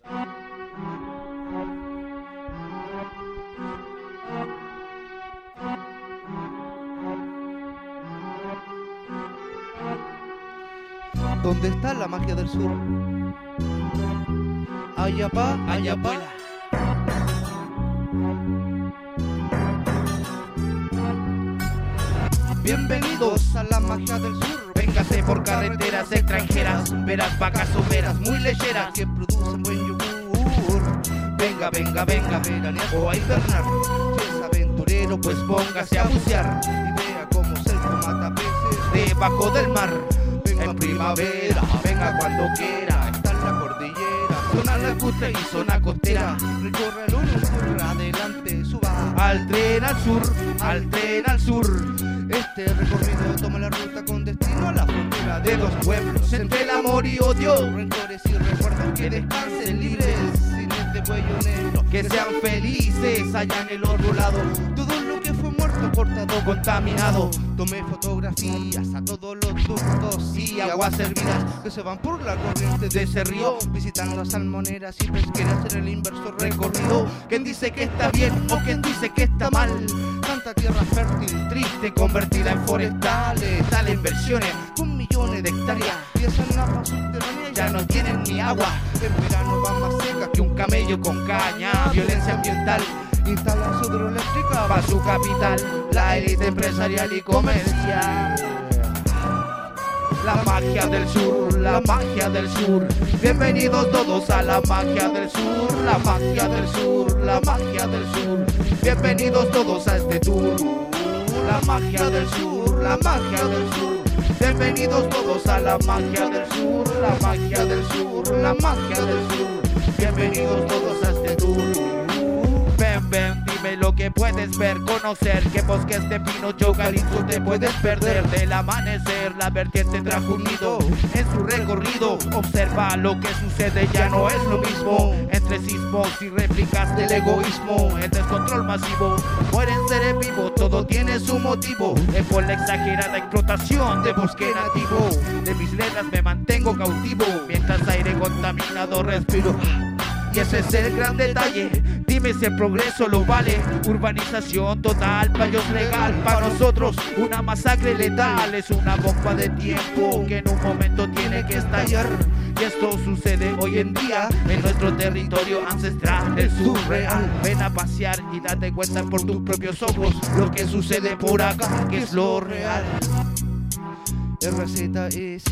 ¿Dónde está la magia del sur? Ayapá, Ayapá. Bienvenidos a la magia del sur. Véngase por carreteras extranjeras, verás vacas soberas muy lecheras que producen buen yogur. Venga, venga, venga, veranear o a invernar. Si es aventurero, Pues póngase a bucear y vea cómo se mata peces debajo del mar. Venga En primavera, venga cuando quiera. está en la cordillera, Zona lacustre y zona costera. recorre el uno sur, adelante, suba. Al tren al sur, al tren al sur. Este recorrido toma la ruta con destino a la frontera De dos pueblos, entre el amor y odio. rencores y recuerdos que descansen libres sin este cuello negro. Que sean felices allá en el otro lado. Todo lo que fue muerto, cortado, Contaminado. Tomé fotografías a todos los ductos y aguas servidas que se van por la corriente de ese río, visitando salmoneras y pesqueras en el inverso recorrido. ¿Quién dice que está bien o quién dice que está mal? Tanta tierra fértil, Triste, convertida en forestales. Tales inversiones con millones de hectáreas y esas napas subterráneas ya no tienen ni agua. En verano van más secas Que un camello con caña. Violencia ambiental instalan su hidroeléctrica para su capital. La élite empresarial y comercial. La magia del sur, la magia del sur. Bienvenidos todos a la magia del sur. La magia del sur, la magia del sur. Bienvenidos todos a este tour. La magia del sur, la magia del sur. Bienvenidos todos a la magia del sur. La magia del sur, la magia del sur. Bienvenidos todos a este tour. Ven, ven, dime lo que puedes ver, conocer. Que bosques de pino, Yogalito te puedes perder. Del amanecer, la vertiente trajo un nido. En su recorrido, observa lo que sucede, ya no es lo mismo. Entre sismos y réplicas del egoísmo, el descontrol masivo. Mueren seres vivos, todo tiene su motivo. Es por la exagerada explotación de bosque nativo. De mis letras me mantengo cautivo, mientras aire contaminado respiro. Y ese es el gran detalle. Dime si el progreso lo vale. Urbanización total, para ellos legal. Para nosotros una masacre letal. Es una bomba de tiempo que en un momento tiene que estallar. Y esto sucede hoy en día en nuestro territorio ancestral, el surreal. Ven a pasear y date cuenta por tus propios ojos lo que sucede por acá, que es lo real. RZS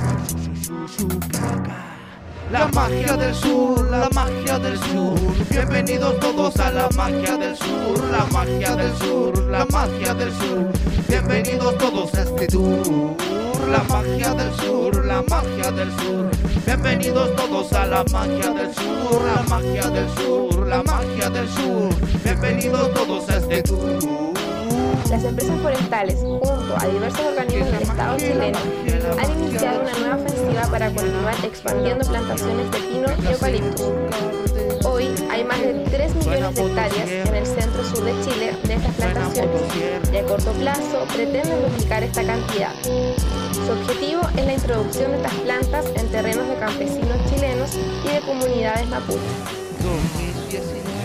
La magia del sur, la magia del sur. Bienvenidos todos a la magia del sur. La magia del sur, la magia del sur. Bienvenidos todos a este tour. La magia del sur, la magia del sur. Bienvenidos todos a la magia del sur. La magia del sur, la magia del sur. Bienvenidos todos a este tour. Las empresas forestales, junto a diversos organismos del Estado chileno, han iniciado una nueva ofensiva para continuar expandiendo plantaciones de pino y eucaliptus. Hoy hay más de 3 millones de hectáreas en el centro-sur de Chile de estas plantaciones y a corto plazo pretenden duplicar esta cantidad. Su objetivo es la introducción de estas plantas en terrenos de campesinos chilenos y de comunidades mapuches. 2019